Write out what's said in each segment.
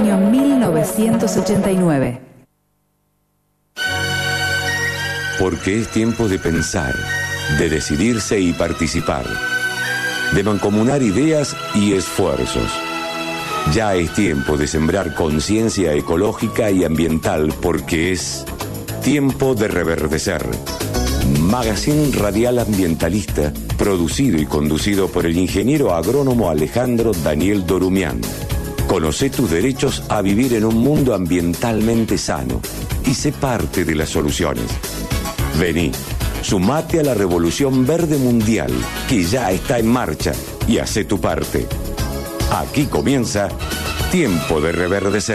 año 1989. Porque es tiempo de pensar, de decidirse y participar, de mancomunar ideas y esfuerzos. Ya es tiempo de sembrar conciencia ecológica y ambiental porque es tiempo de reverdecer. Magazine radial ambientalista, producido y conducido por el ingeniero agrónomo Alejandro Daniel Dorumian. Conoce tus derechos a vivir en un mundo ambientalmente sano y sé parte de las soluciones. Vení, sumate a la revolución verde mundial que ya está en marcha y hacé tu parte. Aquí comienza Tiempo de Reverdecer.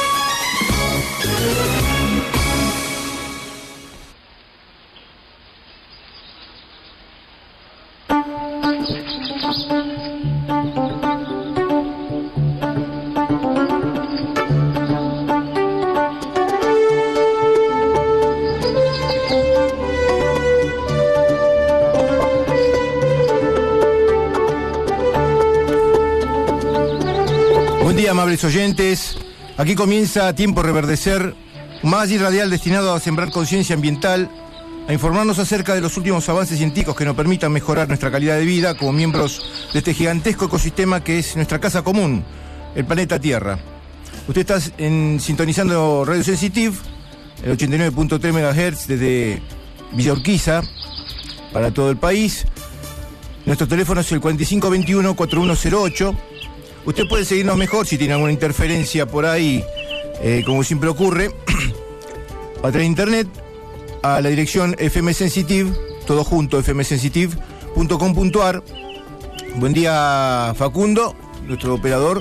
Amables oyentes, aquí comienza Tiempo Reverdecer, un magazine radial destinado a sembrar conciencia ambiental, a informarnos acerca de los últimos avances científicos que nos permitan mejorar nuestra calidad de vida como miembros de este gigantesco ecosistema que es nuestra casa común, el planeta Tierra. Usted está sintonizando Radio Sensitive, el 89.3 MHz desde Villa Urquiza, para todo el país. Nuestro teléfono es el 4521-4108. Usted puede seguirnos mejor si tiene alguna interferencia por ahí, como siempre ocurre, a través de internet, a la dirección FM Sensitive, todo junto, fmsensitive.com.ar. Buen día, Facundo, nuestro operador.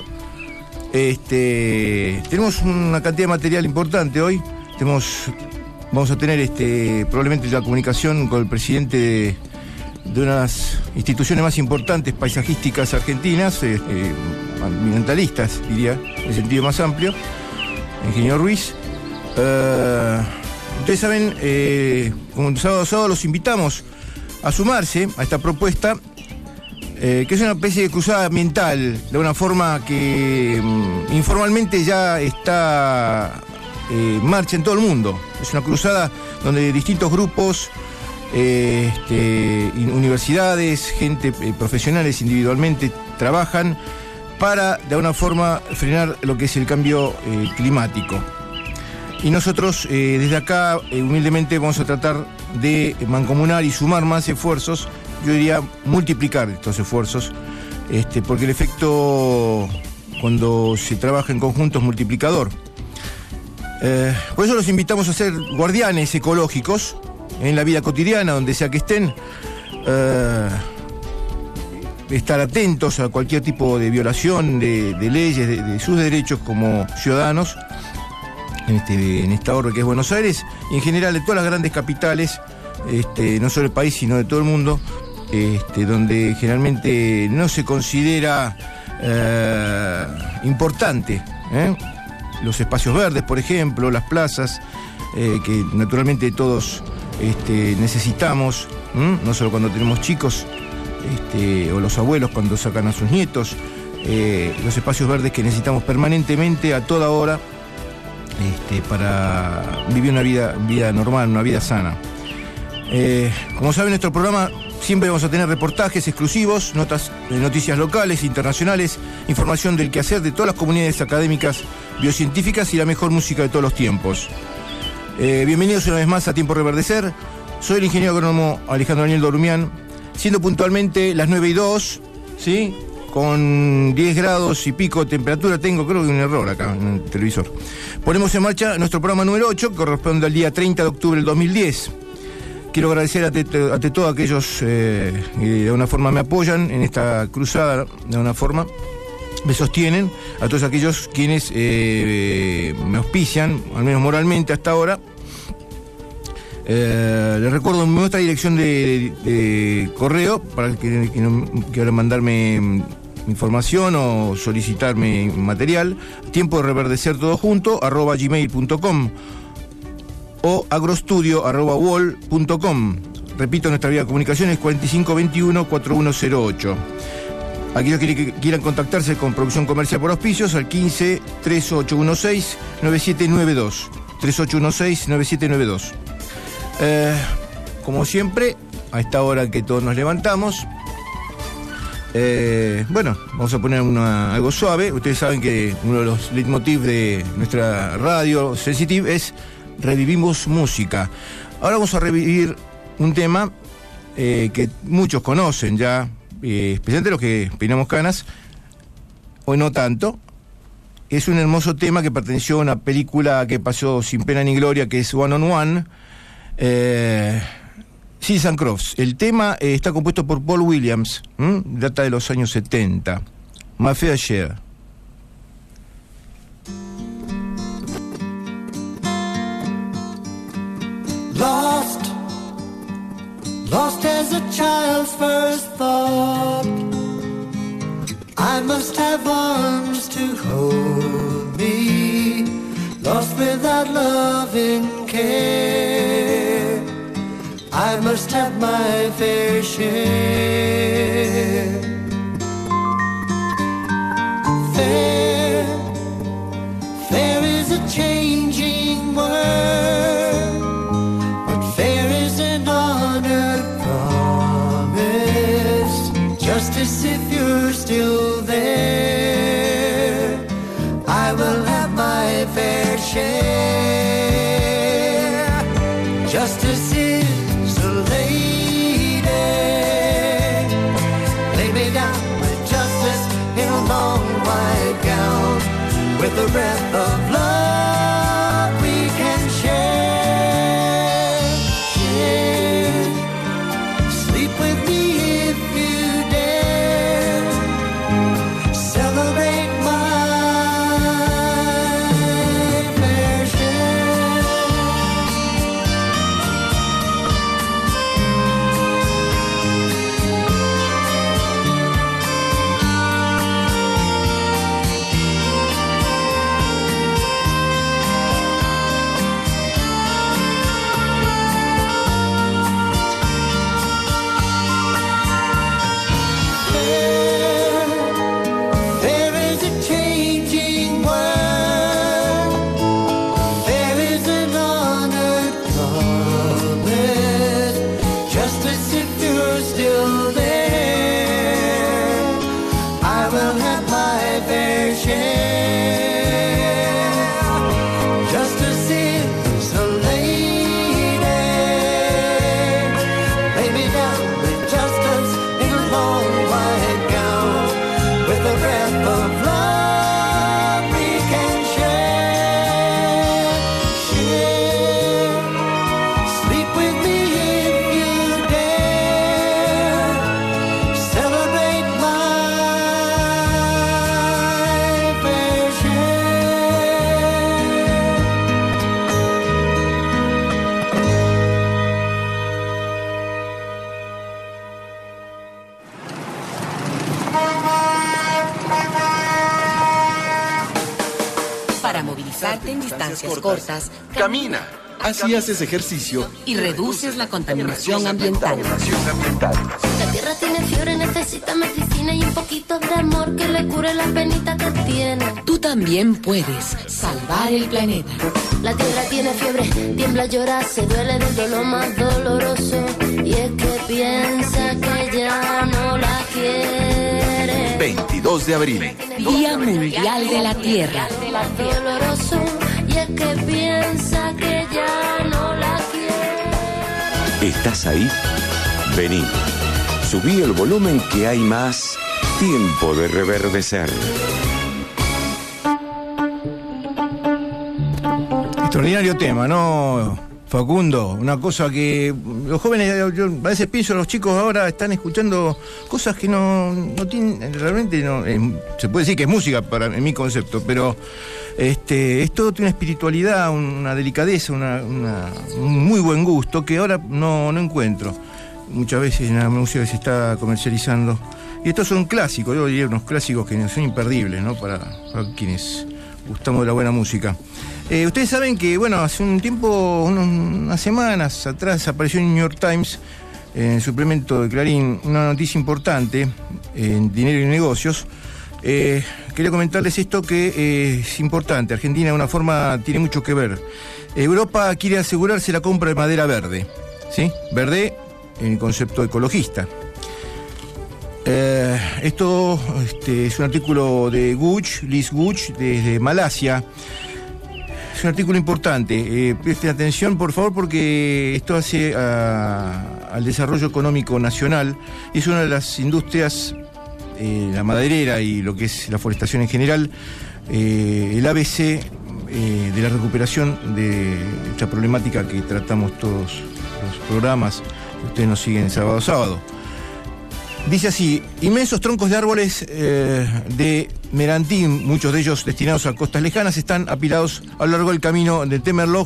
Tenemos una cantidad de material importante hoy. Vamos a tener probablemente la comunicación con el presidente de unas instituciones más importantes paisajísticas argentinas, ambientalistas, diría, en el sentido más amplio, el ingeniero Ruiz. Ustedes saben, como sábado a sábado los invitamos a sumarse a esta propuesta, que es una especie de cruzada ambiental, de una forma que informalmente ya está en marcha en todo el mundo. Es una cruzada donde distintos grupos, universidades, gente, profesionales individualmente trabajan para de alguna forma frenar lo que es el cambio climático. Y nosotros desde acá humildemente vamos a tratar de mancomunar y sumar más esfuerzos, yo diría multiplicar estos esfuerzos, porque el efecto cuando se trabaja en conjunto es multiplicador. Por eso los invitamos a ser guardianes ecológicos en la vida cotidiana, donde sea que estén, estar atentos a cualquier tipo de violación de leyes, de sus derechos como ciudadanos, en esta orbe que es Buenos Aires, y en general de todas las grandes capitales, no solo del país, sino de todo el mundo, donde generalmente no se considera importante, los espacios verdes, por ejemplo, las plazas, que naturalmente todos necesitamos, no solo cuando tenemos chicos, o los abuelos cuando sacan a sus nietos, los espacios verdes que necesitamos permanentemente, a toda hora, para vivir una vida normal, una vida sana. Como saben, nuestro programa siempre vamos a tener reportajes exclusivos, noticias locales, internacionales, información del quehacer de todas las comunidades académicas, biocientíficas y la mejor música de todos los tiempos. Bienvenidos una vez más a Tiempo Reverdecer. Soy el ingeniero agrónomo Alejandro Daniel Dorumian, siendo puntualmente las 9:02, ¿sí? Con 10 grados y pico de temperatura. Tengo, creo que un error acá en el televisor. Ponemos en marcha nuestro programa número 8, que corresponde al día 30 de octubre del 2010. Quiero agradecer ante todo a aquellos que de alguna forma me apoyan en esta cruzada, de alguna forma me sostienen, a todos aquellos quienes me auspician, al menos moralmente hasta ahora. Les recuerdo nuestra dirección de correo para el que quiera mandarme información o solicitarme material: tiempo de reverdecer todo junto @gmail.com o agrostudio@wall.com. Repito, nuestra vía de comunicación es 4521-4108. Aquellos que quieran contactarse con Producción Comercial por Auspicios al 15 3816-9792. 3816-9792. Como siempre, a esta hora que todos nos levantamos, bueno, vamos a poner algo suave. Ustedes saben que uno de los leitmotiv de nuestra radio Sensitive es Revivimos Música. Ahora vamos a revivir un tema que muchos conocen ya, especialmente los que peinamos canas, o no tanto. Es un hermoso tema que perteneció a una película que pasó sin pena ni gloria, que es One on One, Seals and Crofts. El tema está compuesto por Paul Williams, data de los años 70. My Fair Share. Lost as a child's first thought. I must have arms to hold me. Lost without loving care. I must have my fair share. Fair, fair is a changing word, but fair is an honored promise. Justice, if you're still there, I will have my fair share. Justice is a lady. Lay me down with justice in a long white gown, with a breath of love we can share. Share. Sleep with me if you dare. Celebrate my fair share. There is a changing world. There is an honored promise. Justice, if you're still there, I will have my fair share. Justice is a lady. Lay me down with justice in a long white gown, with a breath of love we can share. Share. Sleep with me if you dare. Celebrate my fair share. Para movilizarte en distancias cortas, Camina. Así haces ejercicio. y reduces la contaminación ambiental. La tierra tiene fiebre, necesita medicina y un poquito de amor que le cure las penitas que tiene. Tú también puedes salvar el planeta. La tierra tiene fiebre, tiembla, llora, se duele del dolor más doloroso. Y es que piensa que ya no la quiere. 22 de abril. Día Mundial de la Tierra. Más doloroso, y es que piensa que ya no la quiere. ¿Estás ahí? Vení. Subí el volumen que hay más tiempo de reverdecer. Extraordinario tema, ¿no, Facundo? Una cosa que los jóvenes, yo a veces pienso, los chicos ahora están escuchando cosas que no tienen, realmente no, se puede decir que es música en mi concepto, pero esto tiene una espiritualidad, una delicadeza, un muy buen gusto que ahora no encuentro. Muchas veces en la música se está comercializando. Y estos son clásicos, yo diría unos clásicos que son imperdibles, ¿no? Para quienes gustamos de la buena música. Ustedes saben que, bueno, hace un tiempo, unas semanas atrás, apareció en New York Times en el suplemento de Clarín, una noticia importante en Dinero y Negocios. Quería comentarles esto que es importante. Argentina de una forma tiene mucho que ver. Europa quiere asegurarse la compra de madera verde, ¿sí? Verde en el concepto ecologista. Esto es un artículo de Liz Guch, desde Malasia. Es un artículo importante. Presten atención, por favor, porque esto hace al desarrollo económico nacional. Es una de las industrias, la maderera y lo que es la forestación en general, el ABC de la recuperación de esta problemática que tratamos todos los programas que ustedes nos siguen sábado a sábado. Dice así: inmensos troncos de árboles de Merantín, muchos de ellos destinados a costas lejanas, están apilados a lo largo del camino de Temerloh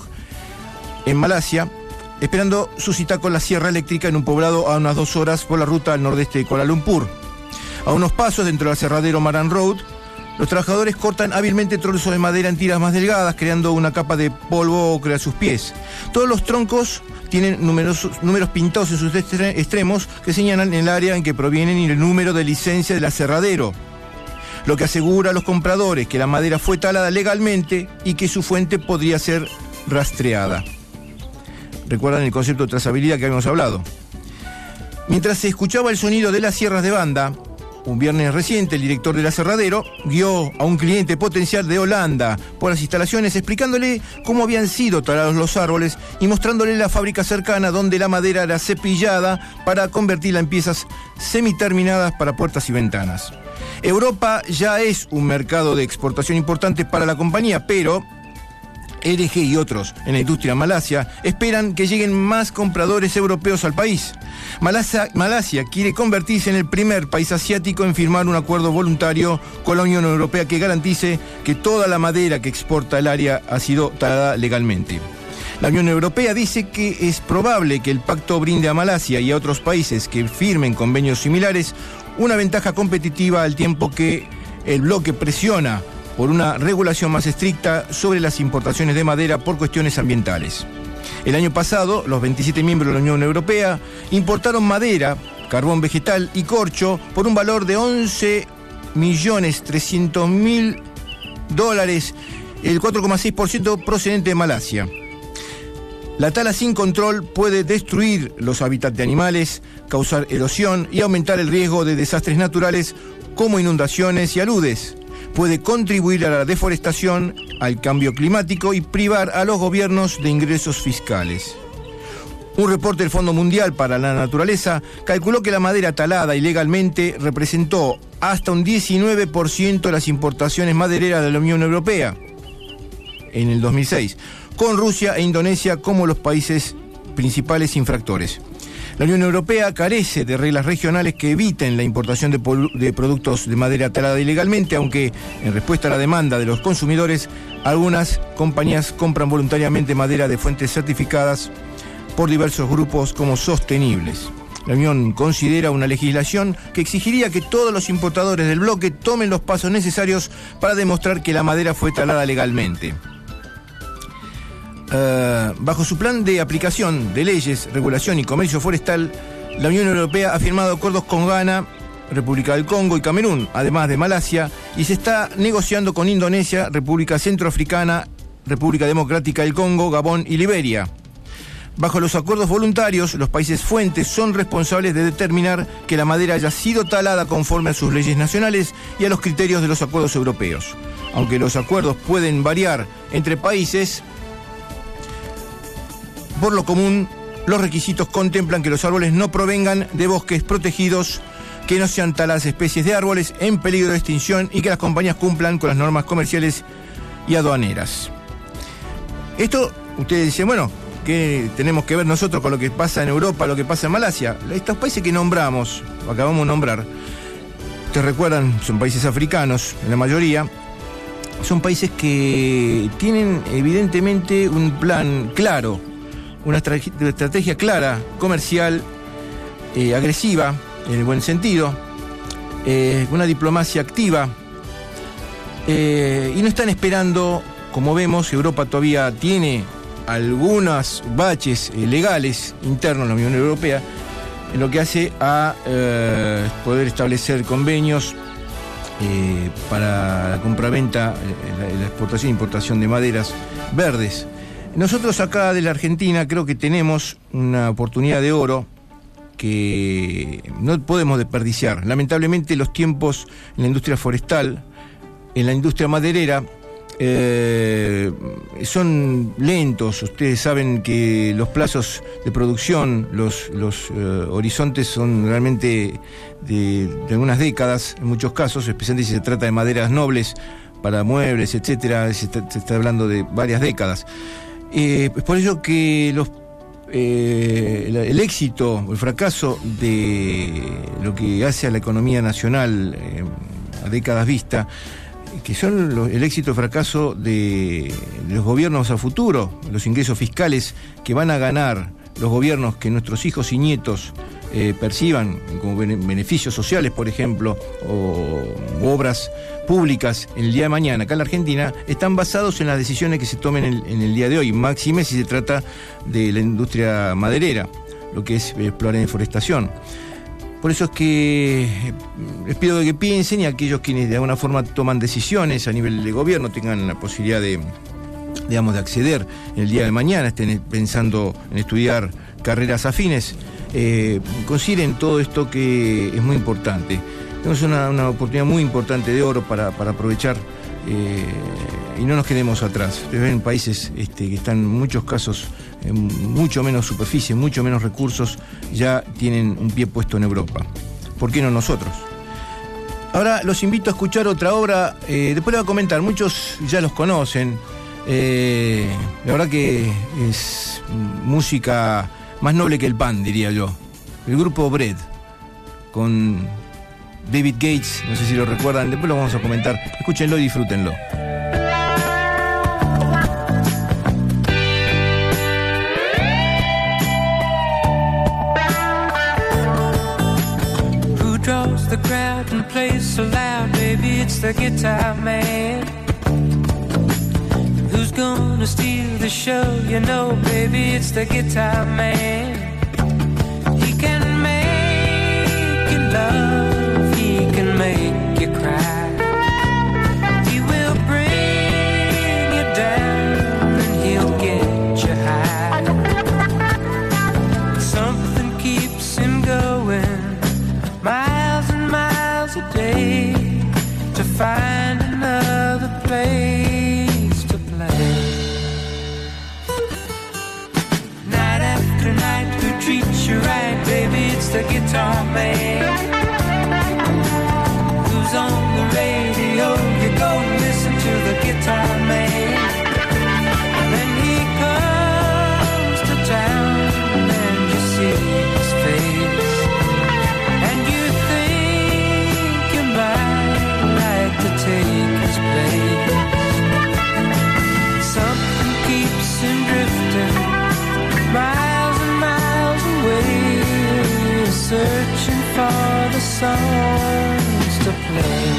en Malasia, esperando su cita con la sierra eléctrica en un poblado a unas 2 horas por la ruta al nordeste de Kuala Lumpur. A unos pasos, dentro del aserradero Maran Road, los trabajadores cortan hábilmente trozos de madera en tiras más delgadas, creando una capa de polvo ocre a sus pies. Todos los troncos tienen números pintados en sus extremos que señalan el área en que provienen y el número de licencia del aserradero, lo que asegura a los compradores que la madera fue talada legalmente y que su fuente podría ser rastreada. ¿Recuerdan el concepto de trazabilidad que habíamos hablado? Mientras se escuchaba el sonido de las sierras de banda, un viernes reciente, el director del aserradero guió a un cliente potencial de Holanda por las instalaciones, explicándole cómo habían sido talados los árboles y mostrándole la fábrica cercana donde la madera era cepillada para convertirla en piezas semiterminadas para puertas y ventanas. Europa ya es un mercado de exportación importante para la compañía, pero RG y otros en la industria Malasia esperan que lleguen más compradores europeos al país. Malasia quiere convertirse en el primer país asiático en firmar un acuerdo voluntario con la Unión Europea que garantice que toda la madera que exporta el área ha sido talada legalmente. La Unión Europea dice que es probable que el pacto brinde a Malasia y a otros países que firmen convenios similares una ventaja competitiva, al tiempo que el bloque presiona por una regulación más estricta sobre las importaciones de madera por cuestiones ambientales. El año pasado, los 27 miembros de la Unión Europea importaron madera, carbón vegetal y corcho por un valor de $11.300.000, el 4,6% procedente de Malasia. La tala sin control puede destruir los hábitats de animales, causar erosión y aumentar el riesgo de desastres naturales como inundaciones y aludes. Puede contribuir a la deforestación, al cambio climático y privar a los gobiernos de ingresos fiscales. Un reporte del Fondo Mundial para la Naturaleza calculó que la madera talada ilegalmente representó hasta un 19% de las importaciones madereras de la Unión Europea en el 2006, con Rusia e Indonesia como los países principales infractores. La Unión Europea carece de reglas regionales que eviten la importación de productos de madera talada ilegalmente, aunque en respuesta a la demanda de los consumidores, algunas compañías compran voluntariamente madera de fuentes certificadas por diversos grupos como sostenibles. La Unión considera una legislación que exigiría que todos los importadores del bloque tomen los pasos necesarios para demostrar que la madera fue talada legalmente. Bajo su plan de aplicación de leyes, regulación y comercio forestal, la Unión Europea ha firmado acuerdos con Ghana, República del Congo y Camerún, además de Malasia, y se está negociando con Indonesia, República Centroafricana, República Democrática del Congo, Gabón y Liberia. Bajo los acuerdos voluntarios, los países fuentes son responsables de determinar que la madera haya sido talada conforme a sus leyes nacionales y a los criterios de los acuerdos europeos. Aunque los acuerdos pueden variar entre países, por lo común, los requisitos contemplan que los árboles no provengan de bosques protegidos, que no sean taladas especies de árboles en peligro de extinción y que las compañías cumplan con las normas comerciales y aduaneras. Esto, ustedes dicen, bueno, ¿qué tenemos que ver nosotros con lo que pasa en Europa, lo que pasa en Malasia? Estos países que nombramos, acabamos de nombrar, ustedes recuerdan, son países africanos, en la mayoría. Son países que tienen evidentemente un plan claro, una estrategia clara, comercial, agresiva, en el buen sentido, una diplomacia activa, y no están esperando, como vemos, Europa todavía tiene algunos baches legales internos en la Unión Europea, en lo que hace a poder establecer convenios para la compraventa, la exportación e importación de maderas verdes. Nosotros acá de la Argentina creo que tenemos una oportunidad de oro que no podemos desperdiciar. Lamentablemente los tiempos en la industria forestal, en la industria maderera, son lentos. Ustedes saben que los plazos de producción, los horizontes son realmente de algunas décadas, en muchos casos, especialmente si se trata de maderas nobles para muebles, etcétera. Se está hablando de varias décadas. Es por ello que el éxito o el fracaso de lo que hace a la economía nacional a décadas vista, que son el éxito y fracaso de los gobiernos a futuro, los ingresos fiscales que van a ganar los gobiernos que nuestros hijos y nietos perciban como beneficios sociales, por ejemplo, o obras públicas en el día de mañana acá en la Argentina, están basados en las decisiones que se tomen en el día de hoy, máxime si se trata de la industria maderera, lo que es explorar en forestación. Por eso es que les pido que piensen, y aquellos quienes de alguna forma toman decisiones a nivel de gobierno tengan la posibilidad de acceder en el día de mañana, estén pensando en estudiar carreras afines, consideren todo esto que es muy importante. Tenemos una oportunidad muy importante de oro para aprovechar y no nos quedemos atrás. Ustedes ven países que están en muchos casos mucho menos superficie, mucho menos recursos, ya tienen un pie puesto en Europa. ¿Por qué no nosotros? Ahora los invito a escuchar otra obra, después les voy a comentar, muchos ya los conocen, la verdad que es música más noble que el pan, diría yo. El grupo Bread, con David Gates, no sé si lo recuerdan, después lo vamos a comentar. Escúchenlo y disfrútenlo. Who draws the crowd and plays so loud? Baby, it's the guitar man. Who's gonna steal the show? You know, baby, it's the guitar man. He can make you love, he can make you cry. He will bring you down and he'll get you high. Something keeps him going miles and miles a day to find another place to play. Night after night, who treats you right? Baby, it's the guitar man. Who's on the radio? You go and listen to the guitar man. Then he comes to town and you see his face, and you think you might like to take his place. Something keeps him drifting miles and miles away, searching for the songs to play.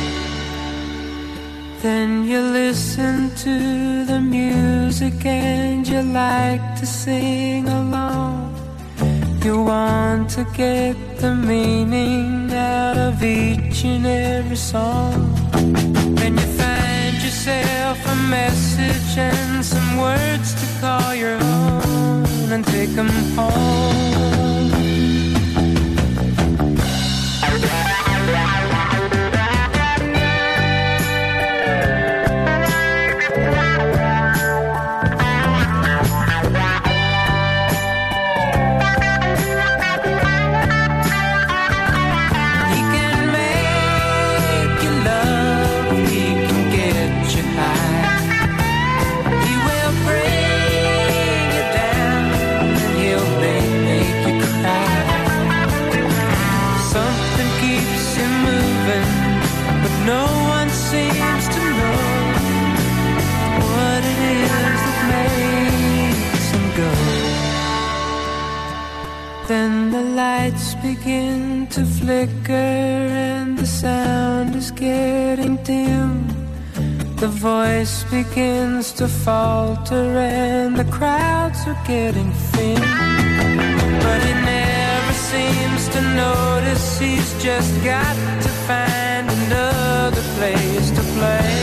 Then you listen to the music and you like to sing along. You want to get the meaning out of each and every song. Then you find yourself a message and some words to call your own and take them home. Then the lights begin to flicker and the sound is getting dim. The voice begins to falter and the crowds are getting thin. But he never says seems to notice he's just got to find another place to play.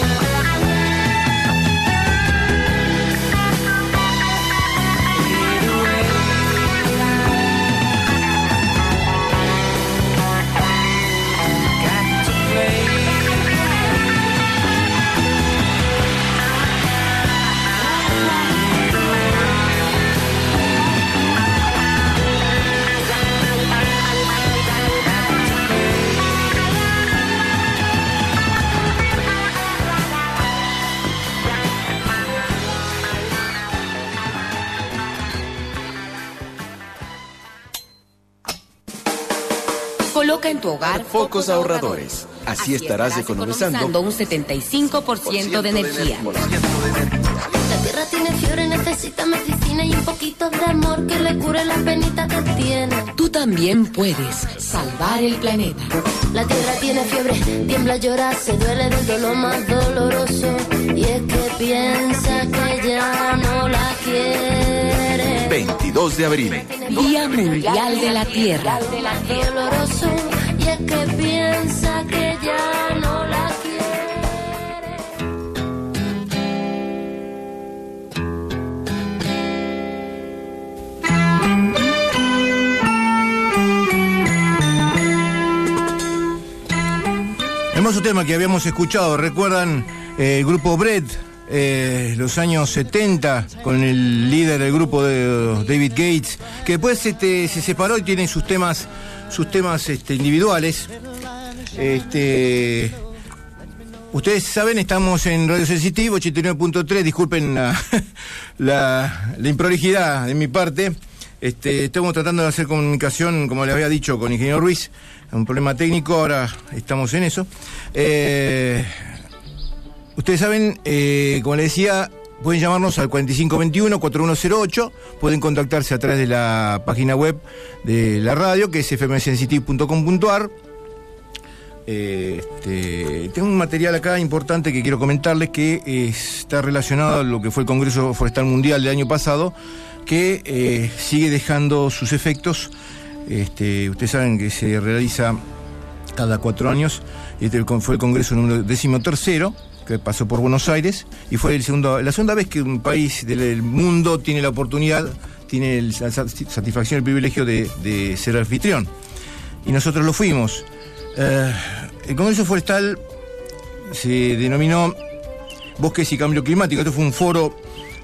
Coloca en tu hogar focos ahorradores. Así estarás economizando un 75% de energía. La tierra tiene fiebre, necesita medicina y un poquito de amor que le cure las penitas que tiene. Tú también puedes salvar el planeta. La tierra tiene fiebre, tiembla, llora, se duele del dolor más doloroso. Y es que piensa que ya no la quiere. 22 de abril. Día Mundial de la Tierra. Doloroso, y es que piensa que ya no la quiere. Hermoso tema que habíamos escuchado, ¿recuerdan el grupo Bread? Los años 70, con el líder del grupo de David Gates, que después se separó y tiene sus temas individuales. Ustedes saben, estamos en Radio Sensitivo 89.3, disculpen la improlijidad de mi parte. Estamos tratando de hacer comunicación, como les había dicho, con Ingeniero Ruiz, un problema técnico, ahora estamos en eso. Ustedes saben, como les decía, pueden llamarnos al 4521-4108, pueden contactarse a través de la página web de la radio, que es fmsensitive.com.ar. Tengo un material acá importante que quiero comentarles, que está relacionado a lo que fue el Congreso Forestal Mundial del año pasado, que sigue dejando sus efectos. Ustedes saben que se realiza cada 4 años, y fue el Congreso número 13º, que pasó por Buenos Aires, y fue la segunda vez que un país del mundo tiene la oportunidad, tiene la satisfacción, el privilegio de ser anfitrión. Y nosotros lo fuimos. El Congreso Forestal se denominó Bosques y Cambio Climático. Esto fue un foro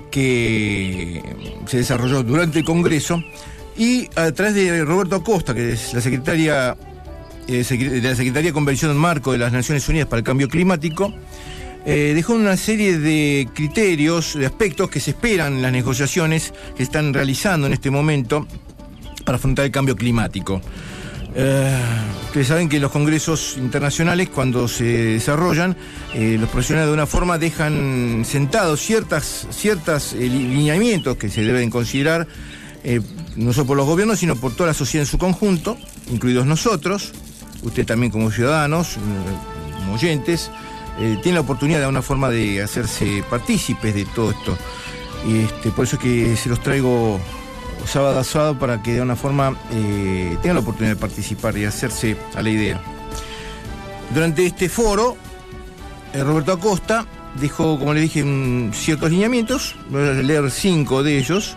que se desarrolló durante el Congreso, y a través de Roberto Acosta, que es la secretaria de la Secretaría de Convención Marco de las Naciones Unidas para el Cambio Climático, dejó una serie de criterios, de aspectos que se esperan en las negociaciones que están realizando en este momento para afrontar el cambio climático. Ustedes saben que los congresos internacionales, cuando se desarrollan, los profesionales de una forma dejan sentados ciertos lineamientos que se deben considerar, no solo por los gobiernos, sino por toda la sociedad en su conjunto, incluidos nosotros. Usted también, como ciudadanos, como oyentes, tiene la oportunidad de alguna forma de hacerse partícipes de todo esto. Por eso es que se los traigo sábado a sábado, para que de alguna forma tengan la oportunidad de participar y hacerse a la idea. Durante este foro, Roberto Acosta dejó, como les dije, ciertos lineamientos. Voy a leer 5 de ellos.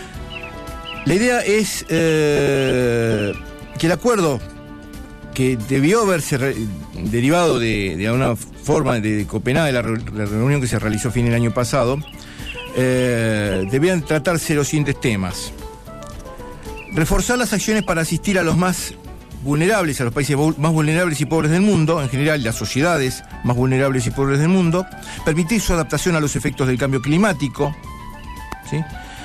La idea es que el acuerdo, que debió haberse derivado de alguna forma de Copenhague, la reunión que se realizó a fin del año pasado, debían tratarse los siguientes temas: reforzar las acciones para asistir a los más vulnerables, a los países más vulnerables y pobres del mundo, en general las sociedades más vulnerables y pobres del mundo; permitir su adaptación a los efectos del cambio climático, ¿sí?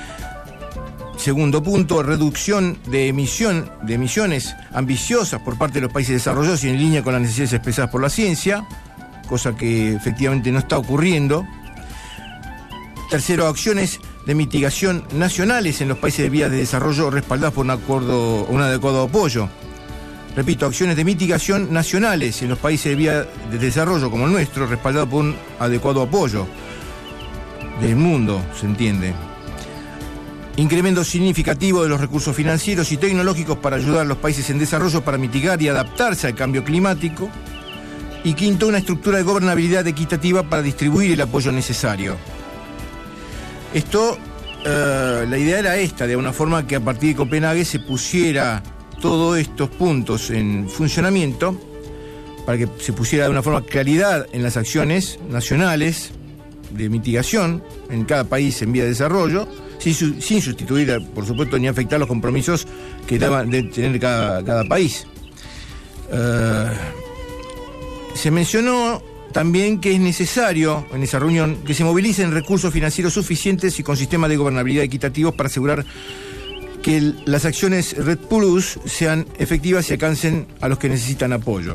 Segundo punto, reducción de emisiones ambiciosas por parte de los países desarrollados y en línea con las necesidades expresadas por la ciencia, cosa que efectivamente no está ocurriendo. Tercero, acciones de mitigación nacionales en los países de vías de desarrollo respaldadas por un adecuado apoyo. Repito, acciones de mitigación nacionales en los países de vías de desarrollo como el nuestro, respaldadas por un adecuado apoyo del mundo, ¿se entiende? incremento significativo de los recursos financieros y tecnológicos para ayudar a los países en desarrollo para mitigar y adaptarse al cambio climático. Y quinto, una estructura de gobernabilidad equitativa para distribuir el apoyo necesario. Esto, la idea era esta, de una forma que a partir de Copenhague se pusiera todos estos puntos en funcionamiento, para que se pusiera de una forma claridad en las acciones nacionales de mitigación en cada país en vía de desarrollo, sin sustituir, por supuesto, ni afectar los compromisos que debe de tener cada país. Se mencionó también que es necesario en esa reunión que se movilicen recursos financieros suficientes y con sistemas de gobernabilidad equitativos para asegurar que las acciones Red Plus sean efectivas y alcancen a los que necesitan apoyo.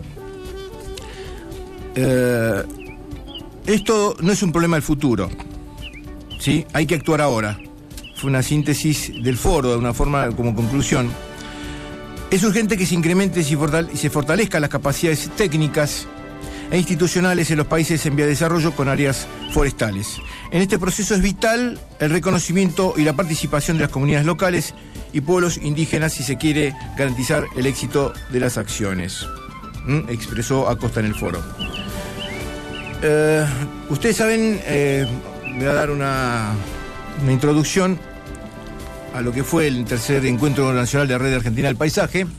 Esto no es un problema del futuro, ¿sí? Hay que actuar ahora. Fue una síntesis del foro, de una forma como conclusión. Es urgente que se incrementen y se fortalezcan las capacidades técnicas e institucionales en los países en vía de desarrollo con áreas forestales. En este proceso es vital el reconocimiento y la participación de las comunidades locales y pueblos indígenas si se quiere garantizar el éxito de las acciones, expresó Acosta en el foro. Ustedes saben, voy a dar una introducción a lo que fue el tercer encuentro nacional de la Red Argentina del Paisaje.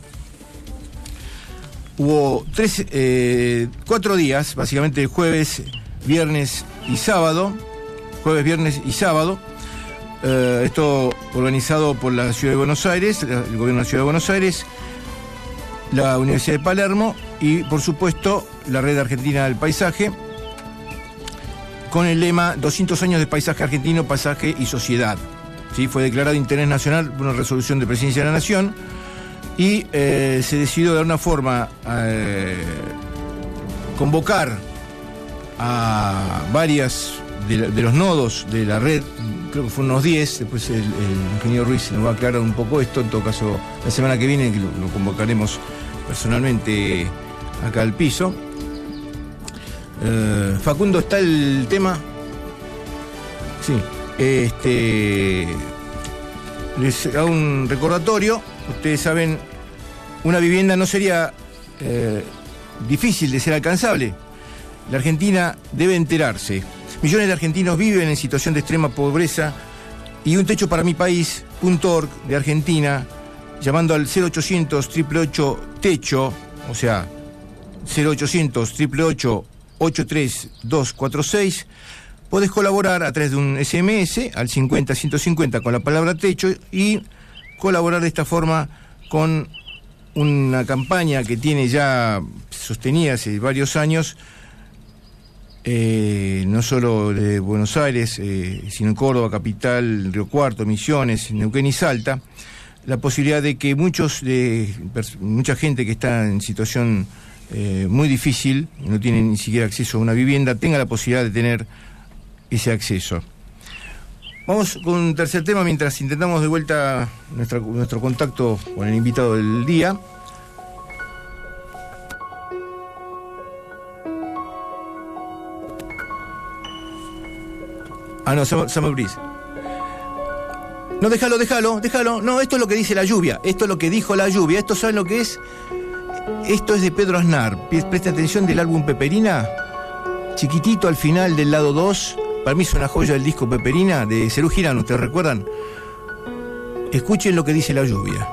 Hubo 4 días, básicamente jueves, viernes y sábado. Esto organizado por la Ciudad de Buenos Aires, el Gobierno de la Ciudad de Buenos Aires, la Universidad de Palermo y, por supuesto, la Red Argentina del Paisaje, con el lema 200 años de paisaje argentino, paisaje y sociedad. ¿Sí? Fue declarado de interés nacional por una resolución de Presidencia de la Nación y se decidió de alguna forma convocar a varias de los nodos de la red, creo que fueron unos 10, después el ingeniero Ruiz nos va a aclarar un poco esto, en todo caso la semana que viene que lo convocaremos personalmente acá al piso. Facundo, ¿está el tema? Sí. Les hago un recordatorio. Ustedes saben, una vivienda no sería difícil de ser alcanzable. La Argentina debe enterarse. Millones de argentinos viven en situación de extrema pobreza y un techo para mi país.org de Argentina, llamando al 0800-888-TECHO, o sea, 0800-888-83246, podés colaborar a través de un SMS al 50-150 con la palabra techo y colaborar de esta forma con una campaña que tiene ya sostenida hace varios años, no solo de Buenos Aires, sino en Córdoba, Capital, Río Cuarto, Misiones, Neuquén y Salta, la posibilidad de que mucha gente que está en situación muy difícil, no tiene ni siquiera acceso a una vivienda, tenga la posibilidad de tener ese acceso. Vamos con un tercer tema mientras intentamos de vuelta nuestro contacto con el invitado del día. No, Summer Breeze. No, déjalo. No, esto es lo que dice la lluvia. Esto es lo que dijo la lluvia. ¿Esto saben lo que es? Esto es de Pedro Aznar. Presta atención, del álbum Peperina. Chiquitito al final del lado 2. Para mí es una joya del disco Peperina de Serú Girán, ¿ustedes recuerdan? Escuchen lo que dice la lluvia.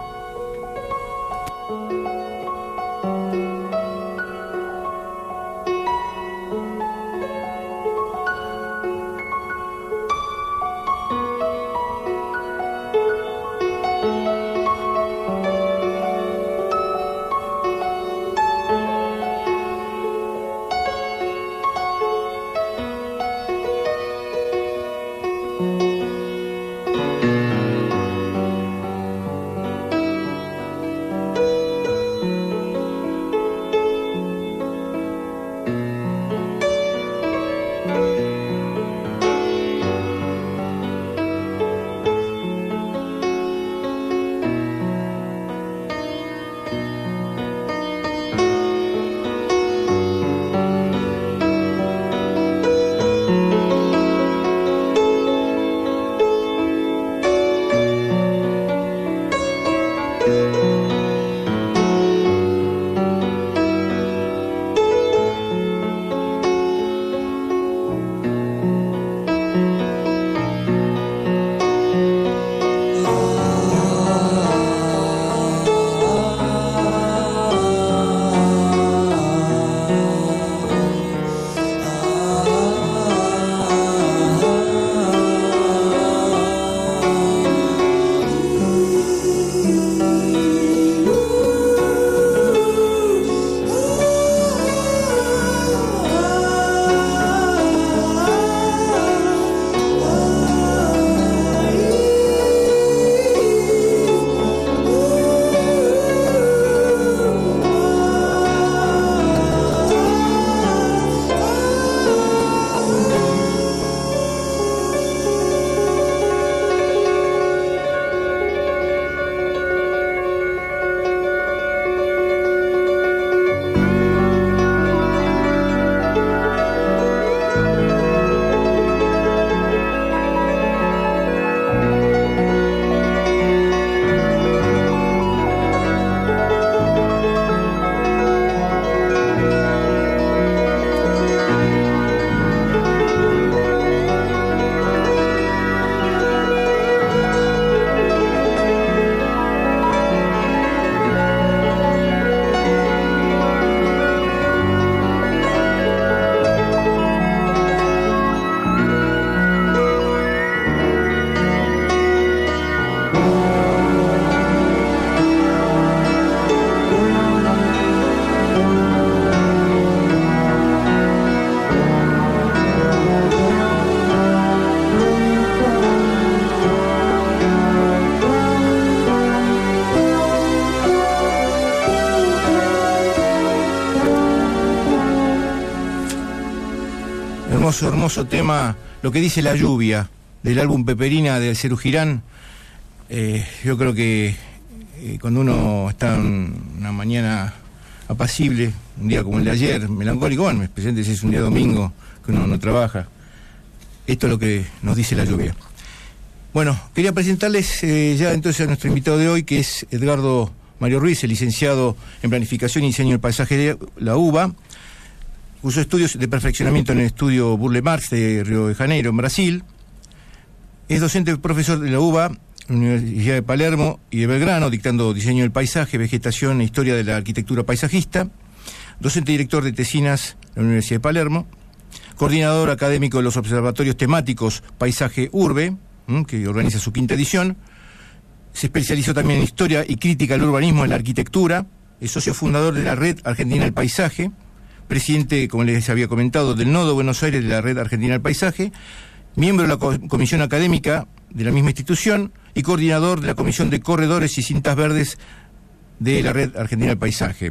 hermoso tema, Lo que dice la lluvia, del álbum Peperina del Cerú Girán. Yo creo que cuando uno está en una mañana apacible, un día como el de ayer, melancólico, bueno, especialmente si es un día domingo, que uno no trabaja, esto es lo que nos dice la lluvia. Bueno, quería presentarles ya entonces a nuestro invitado de hoy, que es Edgardo Mario Ruiz, el licenciado en Planificación y Diseño del Paisaje de la UBA, cursó estudios de perfeccionamiento en el estudio Burle Marx de Río de Janeiro, en Brasil. Es docente profesor de la UBA, la Universidad de Palermo y de Belgrano, dictando diseño del paisaje, vegetación e historia de la arquitectura paisajista. Docente director de Tesinas de la Universidad de Palermo. Coordinador académico de los observatorios temáticos Paisaje Urbe, que organiza su 5ª edición. Se especializó también en historia y crítica al urbanismo en la arquitectura. Es socio fundador de la Red Argentina del Paisaje. Presidente, como les había comentado, del Nodo Buenos Aires de la Red Argentina del Paisaje. Miembro de la comisión académica de la misma institución y coordinador de la Comisión de Corredores y Cintas Verdes de la Red Argentina del Paisaje.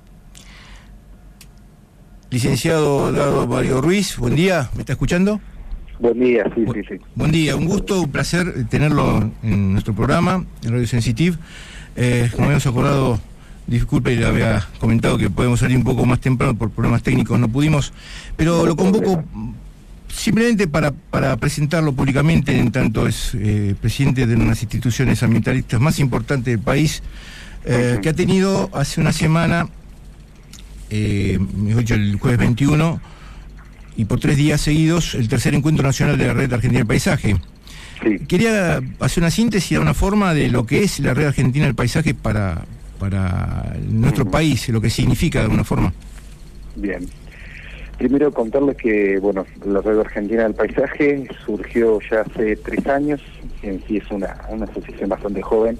Licenciado Edgardo Mario Ruiz, buen día, ¿me está escuchando? Buen día, sí. Buen día, un gusto, un placer tenerlo en nuestro programa, en Radio Sensitive. Como habíamos acordado, disculpe, le había comentado que podemos salir un poco más temprano por problemas técnicos, no pudimos, pero lo convoco simplemente para presentarlo públicamente, en tanto es presidente de una de las instituciones ambientalistas más importantes del país, que ha tenido hace una semana, mejor dicho, el jueves 21, y por 3 días seguidos, el tercer encuentro nacional de la Red Argentina del Paisaje. Sí. Quería hacer una síntesis, una forma de lo que es la Red Argentina del Paisaje para nuestro país, lo que significa de alguna forma. Bien. Primero contarles que, bueno, la Red Argentina del Paisaje surgió ya hace 3 años, en sí es una asociación bastante joven,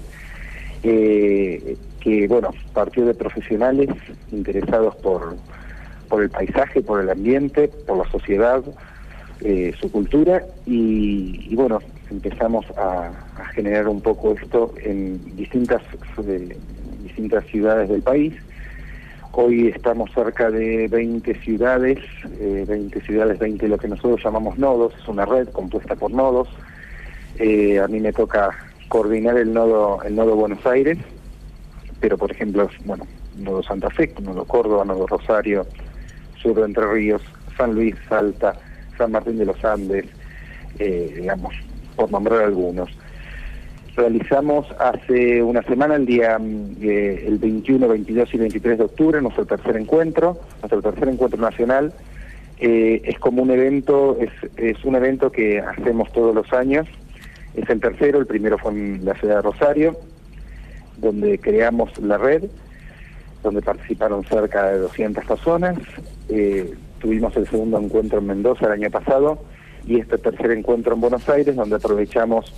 que, bueno, partió de profesionales interesados por el paisaje, por el ambiente, por la sociedad, su cultura, y bueno, empezamos a generar un poco esto en distintas ciudades del país. Hoy estamos cerca de 20 ciudades, 20 lo que nosotros llamamos nodos, es una red compuesta por nodos. A mí me toca coordinar el nodo Buenos Aires, pero por ejemplo, bueno, nodo Santa Fe, nodo Córdoba, nodo Rosario, sur de Entre Ríos, San Luis, Salta, San Martín de los Andes, digamos, por nombrar algunos. Realizamos hace una semana, el 21, 22 y 23 de octubre, nuestro tercer encuentro nacional. Es como un evento, es un evento que hacemos todos los años. Es el tercero, el primero fue en la ciudad de Rosario, donde creamos la red, donde participaron cerca de 200 personas. Tuvimos el segundo encuentro en Mendoza el año pasado y este tercer encuentro en Buenos Aires, donde aprovechamos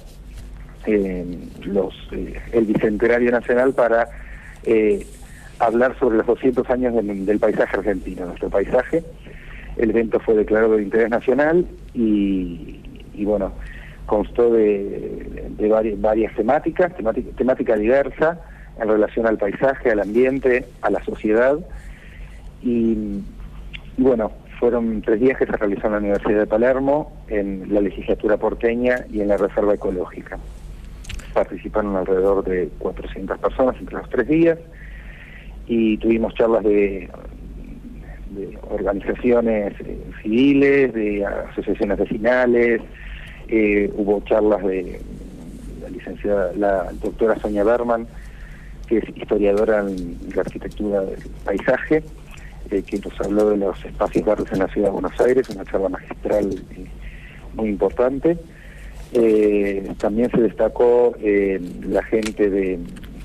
el Bicentenario Nacional para hablar sobre los 200 años del paisaje argentino, nuestro paisaje. El evento fue declarado de interés nacional y bueno, constó de varias temática diversa en relación al paisaje, al ambiente, a la sociedad, y bueno, fueron 3 días que se realizó en la Universidad de Palermo, en la legislatura porteña y en la Reserva Ecológica. Participaron alrededor de 400 personas entre los 3 días y tuvimos charlas de organizaciones civiles, de asociaciones vecinales, hubo charlas de la doctora Sonia Berman, que es historiadora en la arquitectura del paisaje, que nos habló de los espacios verdes en la ciudad de Buenos Aires, una charla magistral muy importante. También se destacó la gente de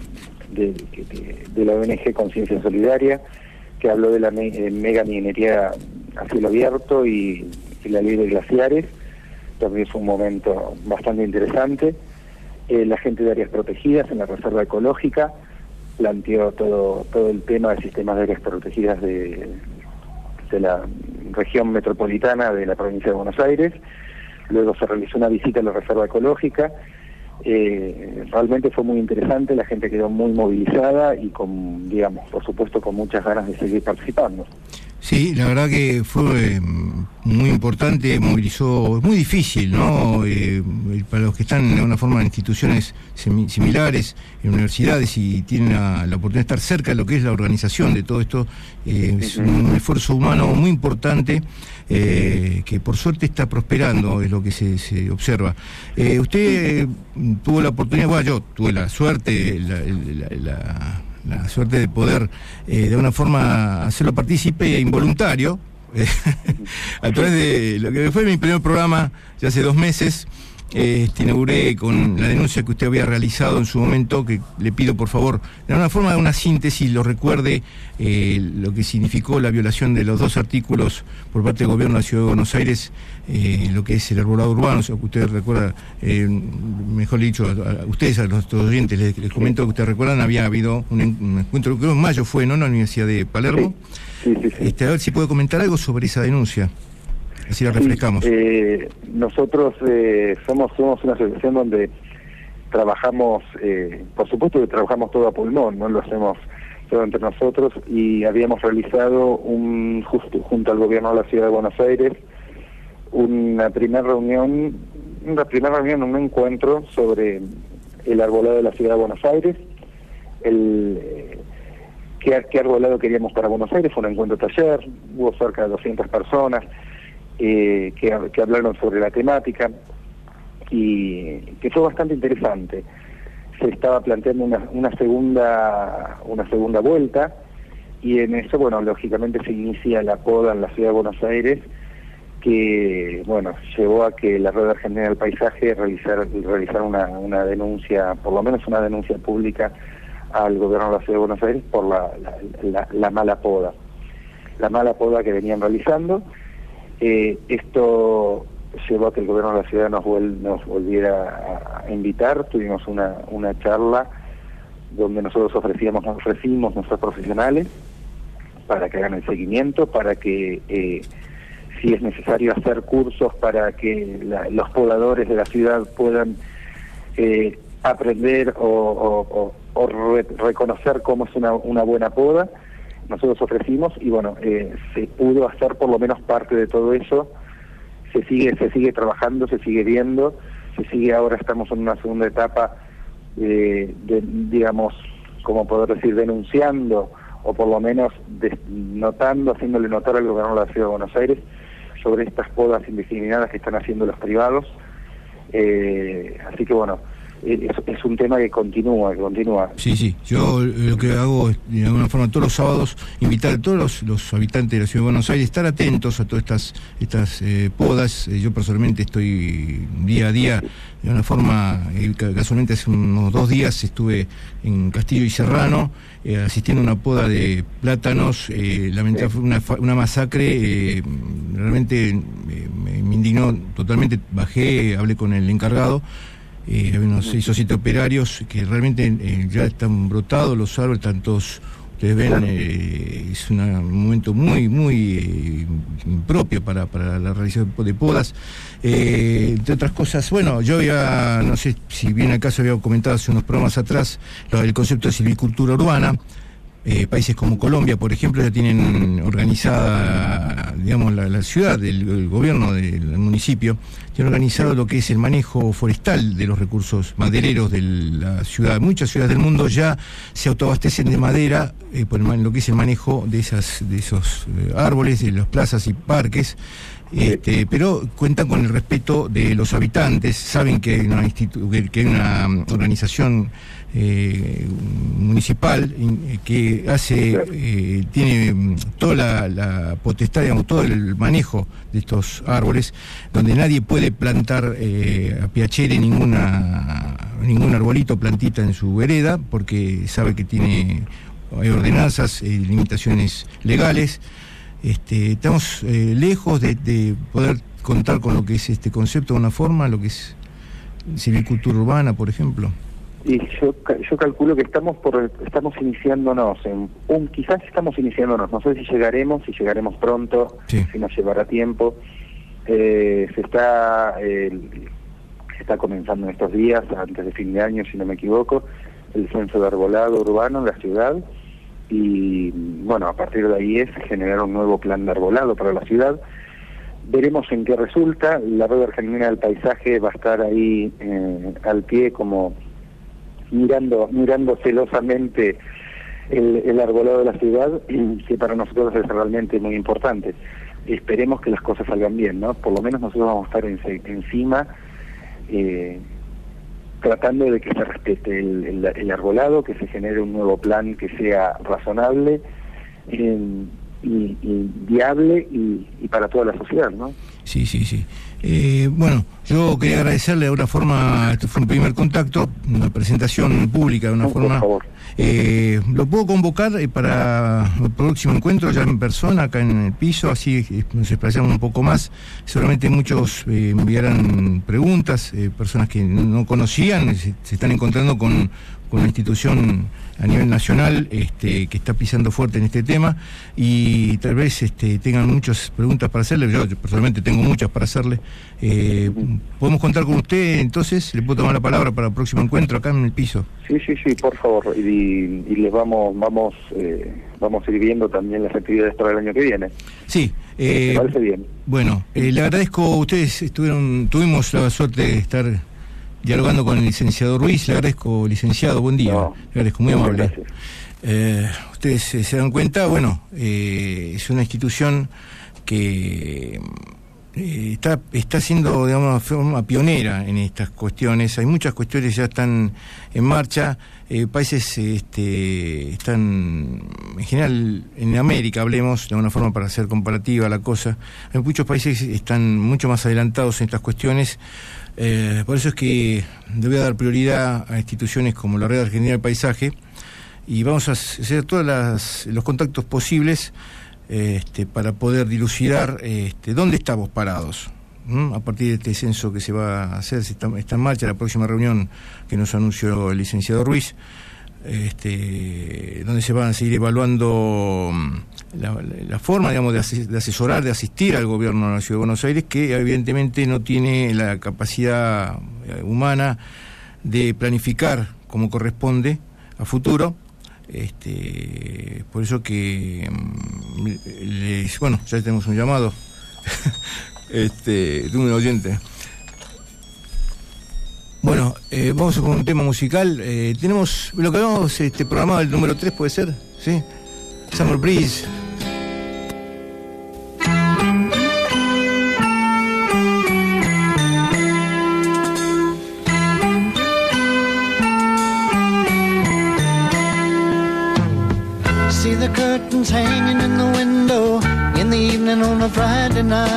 la ONG Conciencia Solidaria, que habló de la mega minería a cielo abierto y la ley de glaciares. También fue un momento bastante interesante. La gente de áreas protegidas en la Reserva Ecológica planteó todo el tema de sistemas de áreas protegidas de la región metropolitana de la provincia de Buenos Aires. Luego se realizó una visita a la Reserva Ecológica. Realmente fue muy interesante, la gente quedó muy movilizada y por supuesto con muchas ganas de seguir participando. Sí, la verdad que fue muy importante, movilizó, es muy difícil, ¿no? Para los que están de alguna forma en instituciones similares, en universidades y tienen la oportunidad de estar cerca de lo que es la organización de todo esto, es un esfuerzo humano muy importante que por suerte está prosperando, es lo que se observa. Usted tuvo la oportunidad, bueno, yo tuve la suerte, la suerte de poder de alguna forma hacerlo partícipe involuntario a través de lo que fue mi primer programa ya hace 2 meses. Inauguré con la denuncia que usted había realizado en su momento, que le pido por favor de alguna forma de una síntesis lo recuerde, lo que significó la violación de los 2 artículos por parte del gobierno de la Ciudad de Buenos Aires, lo que es el arbolado urbano. O sea, que usted recuerda, mejor dicho, a ustedes, a nuestros oyentes, les comento que ustedes recuerdan, había habido un encuentro, creo en mayo fue, ¿no?, en la Universidad de Palermo. Sí. A ver si puede comentar algo sobre esa denuncia. Así la refrescamos. Nosotros somos una asociación donde trabajamos, por supuesto que trabajamos todo a pulmón, no lo hacemos todo entre nosotros, y habíamos realizado junto al gobierno de la Ciudad de Buenos Aires una primera reunión, un encuentro sobre el arbolado de la Ciudad de Buenos Aires, qué arbolado queríamos para Buenos Aires. Fue un encuentro taller, hubo cerca de 200 personas que hablaron sobre la temática y que fue bastante interesante. Se estaba planteando una segunda vuelta, y en eso, bueno, lógicamente se inicia la poda en la Ciudad de Buenos Aires, que, bueno, llevó a que la Red Argentina del Paisaje realizara una denuncia, por lo menos una denuncia pública al gobierno de la Ciudad de Buenos Aires por la mala poda. La mala poda que venían realizando. Esto llevó a que el gobierno de la ciudad nos volviera a invitar. Tuvimos una charla donde nosotros ofrecimos nuestros profesionales para que hagan el seguimiento, para que si es necesario hacer cursos para que los pobladores de la ciudad puedan aprender o reconocer cómo es una buena poda. Nosotros ofrecimos y bueno, se pudo hacer por lo menos parte de todo eso. Se sigue trabajando, se sigue viendo, ahora estamos en una segunda etapa digamos, como poder decir, denunciando o por lo menos haciéndole notar al gobierno de la Ciudad de Buenos Aires sobre estas podas indiscriminadas que están haciendo los privados. Así que bueno, es un tema que continúa. Sí, yo lo que hago es, de alguna forma, todos los sábados, invitar a todos los habitantes de la Ciudad de Buenos Aires a estar atentos a todas estas podas. Yo personalmente estoy día a día, de una forma, casualmente hace unos 2 días estuve en Castillo y Serrano, asistiendo a una poda de plátanos. Lamentablemente fue una masacre, realmente me indignó totalmente. Bajé, hablé con el encargado. Hay unos 6 o 7 operarios que realmente ya están brotados los árboles, están todos, ustedes ven, es un momento muy impropio para la realización de podas. Entre otras cosas, bueno, yo no sé si bien acaso había comentado hace unos programas atrás el concepto de silvicultura urbana. Países como Colombia, por ejemplo, ya tienen organizada, digamos, la ciudad, el gobierno del municipio, tiene organizado lo que es el manejo forestal de los recursos madereros de la ciudad. Muchas ciudades del mundo ya se autoabastecen de madera por lo que es el manejo de esos árboles, de las plazas y parques. Pero cuentan con el respeto de los habitantes, saben que hay una organización municipal que tiene toda la potestad, digamos, todo el manejo de estos árboles, donde nadie puede plantar a piacere ningún arbolito, plantita en su vereda, porque sabe que hay ordenanzas, limitaciones legales. Estamos lejos de poder contar con lo que es este concepto de una forma, lo que es silvicultura urbana, por ejemplo. Y yo calculo que estamos iniciándonos, quizás estamos iniciándonos, no sé si llegaremos pronto, sí, si nos llevará tiempo. Se está comenzando en estos días, antes de fin de año, si no me equivoco, el censo de arbolado urbano en la ciudad. y bueno, a partir de ahí es generar un nuevo plan de arbolado para la ciudad. Veremos en qué resulta. La Red Argentina del Paisaje va a estar ahí al pie, como mirando celosamente el arbolado de la ciudad, que para nosotros es realmente muy importante. Esperemos que las cosas salgan bien, ¿no? Por lo menos nosotros vamos a estar encima, tratando de que se respete el arbolado, que se genere un nuevo plan que sea razonable y viable y para toda la sociedad, ¿no? Sí. Bueno, yo quería agradecerle de una forma, este fue un primer contacto, una presentación pública de una forma. Por favor. ¿Lo puedo convocar para el próximo encuentro ya en persona, acá en el piso? Así nos explayamos un poco más. Seguramente muchos enviarán preguntas, personas que no conocían, se están encontrando con una institución a nivel nacional que está pisando fuerte en este tema, y tal vez tengan muchas preguntas para hacerle. Yo personalmente tengo muchas para hacerle. ¿Podemos contar con usted entonces? ¿Le puedo tomar la palabra para el próximo encuentro acá en el piso? Sí, por favor, y les vamos a ir viendo también las actividades para el año que viene. Sí. Me parece bien. Bueno, le agradezco a ustedes, tuvimos la suerte de estar dialogando con el licenciado Ruiz. Le agradezco, licenciado, buen día. Le agradezco, muy amable. Ustedes se dan cuenta, bueno, es una institución que está siendo, digamos, de forma pionera en estas cuestiones. Hay muchas cuestiones que ya están en marcha. Países están, en general, en América, hablemos de una forma para hacer comparativa la cosa. Hay muchos países que están mucho más adelantados en estas cuestiones. Por eso es que le voy a dar prioridad a instituciones como la Red Argentina del Paisaje, y vamos a hacer todos los contactos posibles para poder dilucidar dónde estamos parados. A partir de este censo que se va a hacer, está en marcha la próxima reunión que nos anunció el licenciado Ruiz, donde se van a seguir evaluando la forma, digamos, de asesorar, de asistir al gobierno de la Ciudad de Buenos Aires, que evidentemente no tiene la capacidad humana de planificar como corresponde a futuro. Por eso que ya tenemos un llamado de un oyente. Bueno, vamos con un tema musical. Tenemos lo que habíamos programado, el número 3, ¿puede ser? ¿Sí? Summer Breeze. See the curtains hanging in the window in the evening on a Friday night.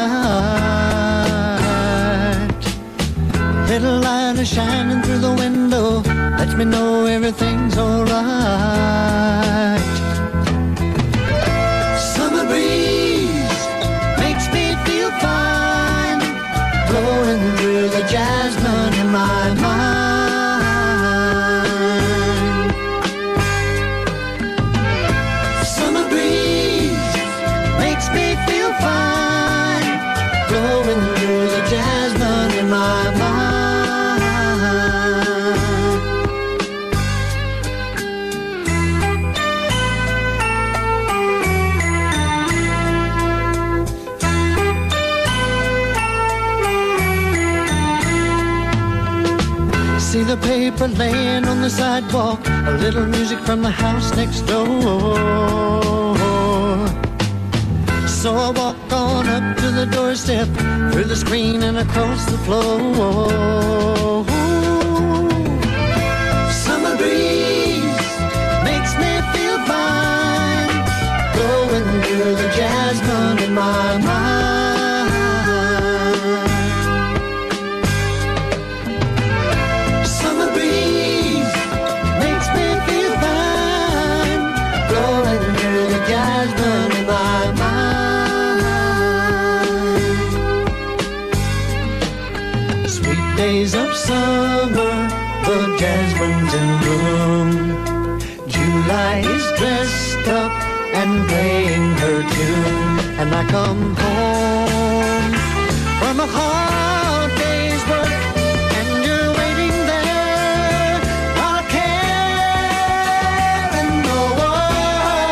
Little light is shining through the window, lets me know everything's alright. Summer breeze makes me feel fine, blowing through the jasmine in my mind. Summer breeze makes me feel fine, blowing through the jasmine in my mind. See the paper laying on the sidewalk, a little music from the house next door. So I walk on up to the doorstep, through the screen and across the floor. Summer breeze makes me feel fine, blowing through the jasmine in my mind. Days of summer, the jasmine's in bloom. July is dressed up and playing her tune, and I come home from a hard day's work, and you're waiting there, not a care in the world.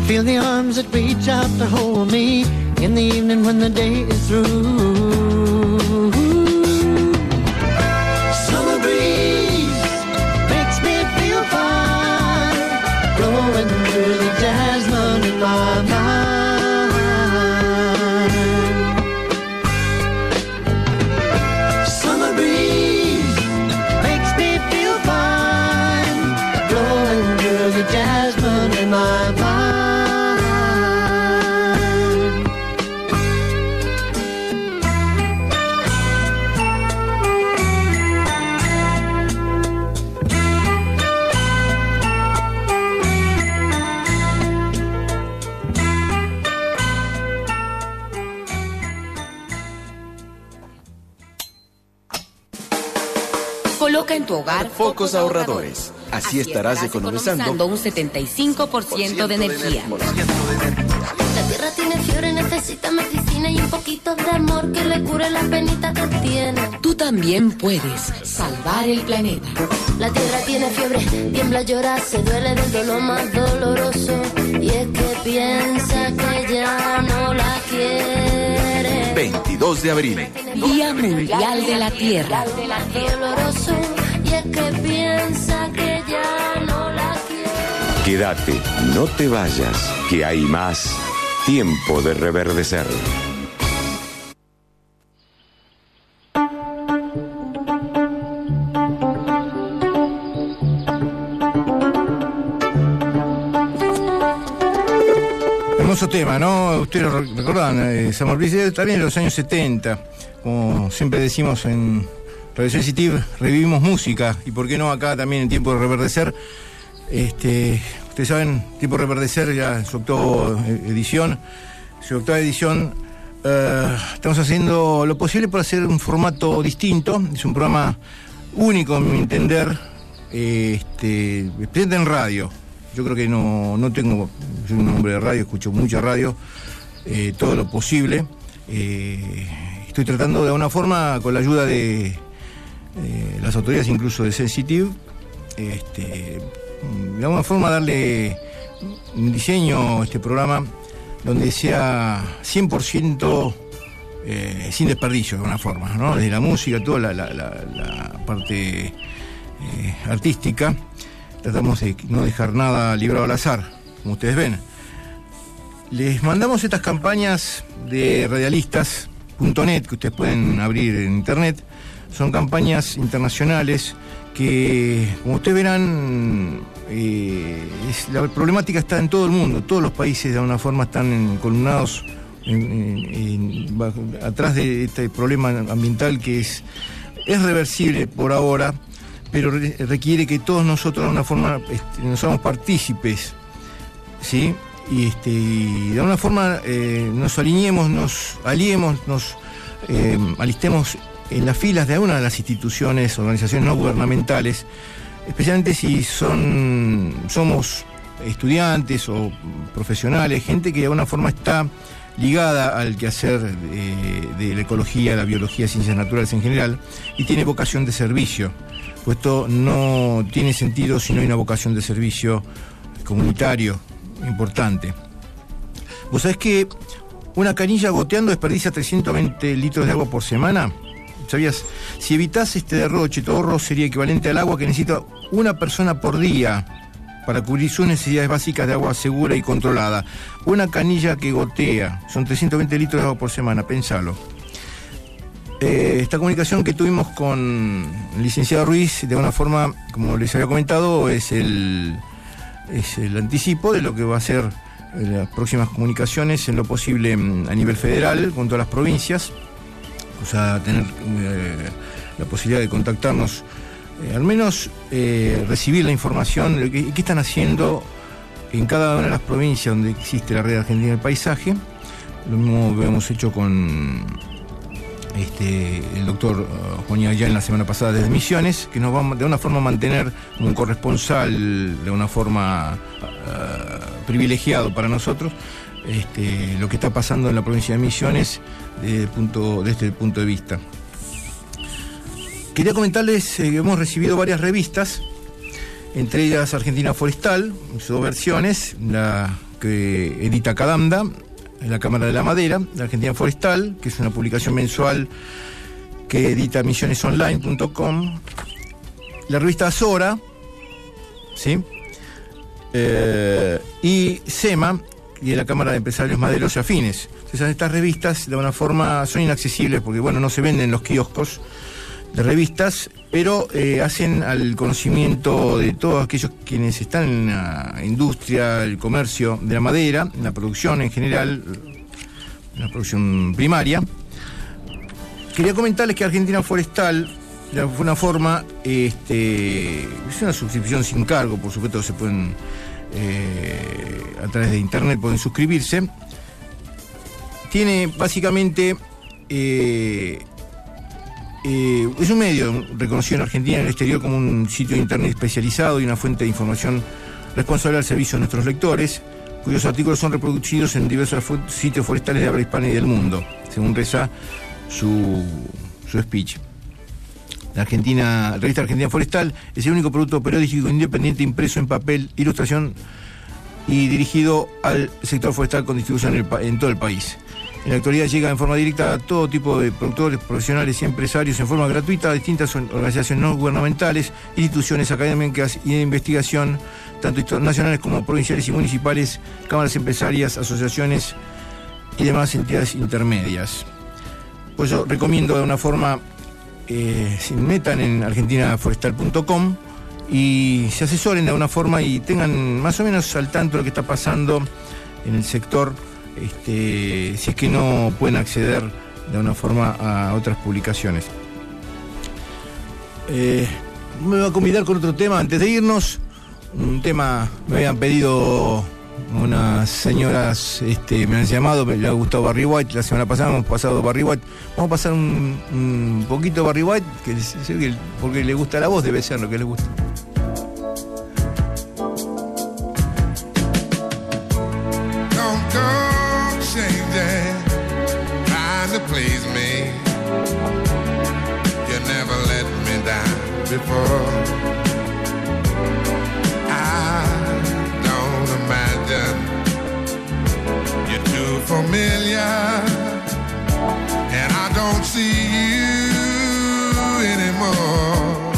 Feel the arms that reach out to hold me in the evening when the day is through. Summer breeze makes me feel fine, blowing through the jasmine in my mind. Summer breeze makes me feel fine, blowing through the jasmine in my mind. Coloca en tu hogar Focos ahorradores. Así estarás economizando un 75% de energía. La tierra tiene fiebre, necesita medicina y un poquito de amor que le cure las penitas que tiene. Tú también puedes salvar el planeta. La tierra tiene fiebre, tiembla, llora, se duele del dolor más doloroso. Y es que piensa que ya no la quiere. 22 de abril. Día Mundial de la Tierra. Doloroso, y es que piensa que ya no la quiere. Quédate, no te vayas, que hay más tiempo de reverdecer. Hermoso tema, ¿no? Ustedes lo recordan, Summer Breeze, también en los años 70. Como siempre decimos en Radio Sensitive, revivimos música. Y por qué no acá también en Tiempo de Reverdecer. Ustedes saben, Tiempo de Reverdecer ya en su octava edición. Estamos haciendo lo posible para hacer un formato distinto. Es un programa único, a mi entender, presente en radio. Yo creo que no tengo, soy un hombre de radio, escucho mucha radio, todo lo posible. Estoy tratando de alguna forma, con la ayuda de las autoridades, incluso de Sensitive, de alguna forma darle un diseño a este programa donde sea 100% sin desperdicio, de alguna forma, ¿no? Desde la música, toda la parte artística. Tratamos de no dejar nada librado al azar, como ustedes ven. Les mandamos estas campañas de radialistas.net que ustedes pueden abrir en internet. Son campañas internacionales que, como ustedes verán, la problemática está en todo el mundo. Todos los países de alguna forma están columnados atrás de este problema ambiental que es reversible por ahora, pero requiere que todos nosotros de alguna forma nos hagamos partícipes, ¿sí? Y de alguna forma nos alineemos, nos aliemos, nos alistemos en las filas de alguna de las instituciones, organizaciones no gubernamentales, especialmente si somos estudiantes o profesionales, gente que de alguna forma está ligada al quehacer de la ecología, la biología, ciencias naturales en general, y tiene vocación de servicio. Pues esto no tiene sentido si no hay una vocación de servicio comunitario importante. ¿Vos sabés que una canilla goteando desperdicia 320 litros de agua por semana? ¿Sabías? Si evitás este derroche, tu ahorro sería equivalente al agua que necesita una persona por día para cubrir sus necesidades básicas de agua segura y controlada. Una canilla que gotea, son 320 litros de agua por semana, pensalo. Esta comunicación que tuvimos con el licenciado Ruiz, de alguna forma, como les había comentado, es el anticipo de lo que va a ser las próximas comunicaciones en lo posible a nivel federal con todas las provincias. O sea, tener la posibilidad de contactarnos, al menos recibir la información de qué están haciendo en cada una de las provincias donde existe la Red Argentina del Paisaje. Lo mismo que hemos hecho con el doctor Juan Allá en la semana pasada desde Misiones, que nos va de una forma a mantener como un corresponsal, de una forma privilegiado para nosotros, lo que está pasando en la provincia de Misiones desde el punto de vista. Quería comentarles que hemos recibido varias revistas, entre ellas Argentina Forestal, sus dos versiones, la que edita Cadamda, la Cámara de la Madera, la Argentina Forestal, que es una publicación mensual que edita misionesonline.com, la revista Azora, ¿sí? Y SEMA, y la Cámara de Empresarios Maderos y Afines. Entonces, estas revistas de una forma son inaccesibles porque, bueno, no se venden en los kioscos de revistas, pero hacen al conocimiento de todos aquellos quienes están en la industria, el comercio de la madera, en la producción en general, en la producción primaria. Quería comentarles que Argentina Forestal, de alguna forma, es una suscripción sin cargo, por supuesto se pueden, a través de internet pueden suscribirse. Tiene básicamente, es un medio reconocido en Argentina y en el exterior como un sitio de internet especializado y una fuente de información responsable al servicio de nuestros lectores, cuyos artículos son reproducidos en diversos sitios forestales de habla hispana y del mundo, según reza su speech. La revista Argentina Forestal es el único producto periodístico independiente impreso en papel, ilustración y dirigido al sector forestal con distribución en todo el país. En la actualidad llega en forma directa a todo tipo de productores, profesionales y empresarios en forma gratuita a distintas organizaciones no gubernamentales, instituciones académicas y de investigación, tanto nacionales como provinciales y municipales, cámaras empresarias, asociaciones y demás entidades intermedias. Pues yo recomiendo de una forma, se metan en argentinaforestal.com y se asesoren de alguna forma y tengan más o menos al tanto de lo que está pasando en el sector, si es que no pueden acceder de alguna forma a otras publicaciones. Me voy a convidar con otro tema antes de irnos. Un tema, me habían pedido unas señoras, me han llamado, me le ha gustado Barry White, la semana pasada hemos pasado Barry White. Vamos a pasar un poquito Barry White, porque le gusta la voz, debe ser lo que le gusta. Please me, you never let me down before. I don't imagine you're too familiar, and I don't see you anymore.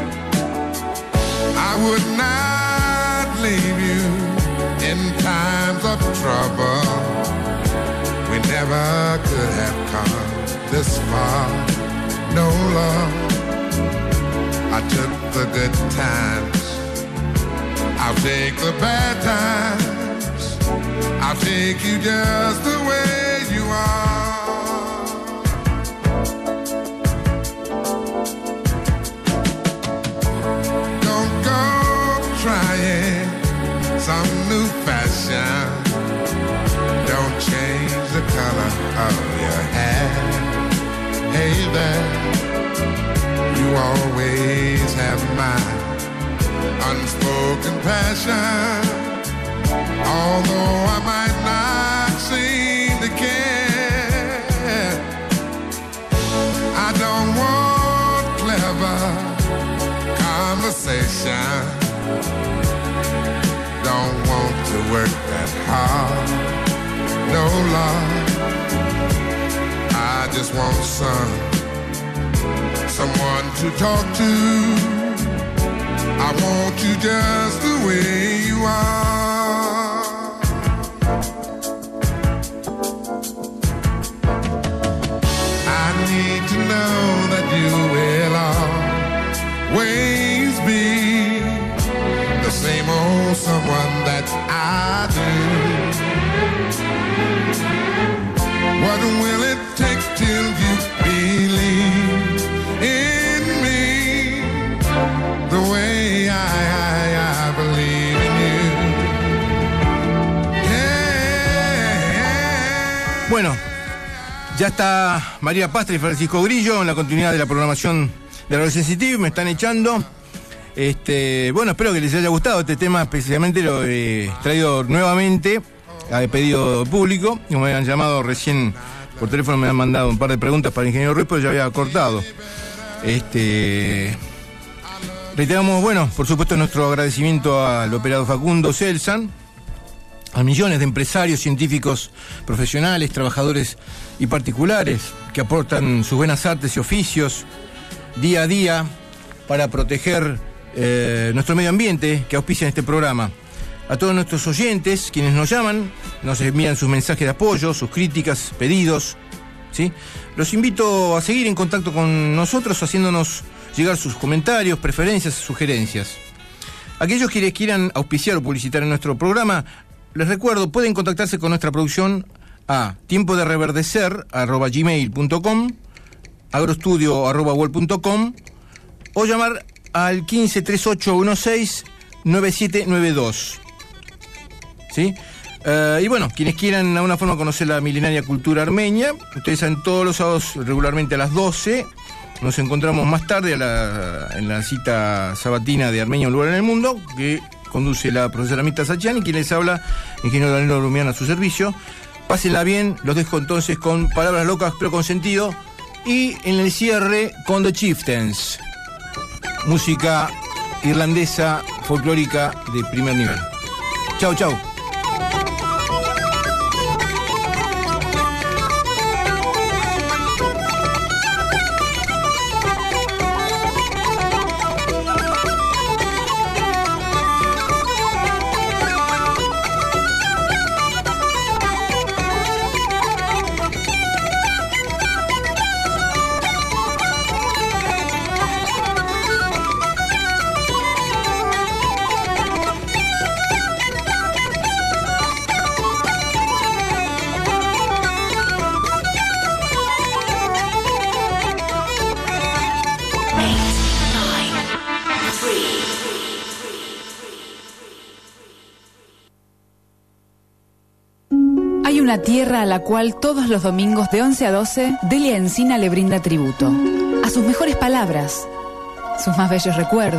I would not leave you in times of trouble. We never could have come this far, no love. I took the good times, I'll take the bad times, I'll take you just the way you are. Don't go trying some new fashion, don't change the color of your hair. Hey there, you always have my unspoken passion. Although I might not seem to care, I don't want clever conversation, don't want to work that hard. No love, I just want someone to talk to. I want you just the way you are. I need to know that you will always be the same old someone that I do. What will it take till you believe in me the way I believe in you? Yeah. Bueno, ya está María Pastre y Francisco Grillo en la continuidad de la programación de Radio Sensitive. Me están echando. Bueno, espero que les haya gustado este tema, especialmente lo he traído nuevamente a pedido público. Como me habían llamado recién por teléfono, me han mandado un par de preguntas para el ingeniero Ruiz, pero ya había cortado. Reiteramos, bueno, por supuesto, nuestro agradecimiento al operador Facundo Celsan, a millones de empresarios, científicos, profesionales, trabajadores y particulares que aportan sus buenas artes y oficios día a día para proteger nuestro medio ambiente, que auspician este programa. A todos nuestros oyentes, quienes nos llaman, nos envían sus mensajes de apoyo, sus críticas, pedidos, ¿sí? Los invito a seguir en contacto con nosotros, haciéndonos llegar sus comentarios, preferencias, sugerencias. Aquellos que quieran auspiciar o publicitar en nuestro programa, les recuerdo, pueden contactarse con nuestra producción a tiempodereverdecer@gmail.com, agrostudio@wol.com o llamar al 15 3816 9792. ¿Sí? Y bueno, quienes quieran de alguna forma conocer la milenaria cultura armenia, ustedes saben, todos los sábados regularmente a las 12 nos encontramos más tarde en la cita sabatina de Armenia, un lugar en el mundo, que conduce la profesora Mirta Sachian, y quien les habla, ingeniero Danilo Rumián, a su servicio. Pásenla bien, los dejo entonces con palabras locas pero con sentido, y en el cierre con The Chieftains, música irlandesa folclórica de primer nivel. Chau, chau. Una tierra a la cual todos los domingos de 11 a 12, Delia Encina le brinda tributo. A sus mejores palabras, sus más bellos recuerdos.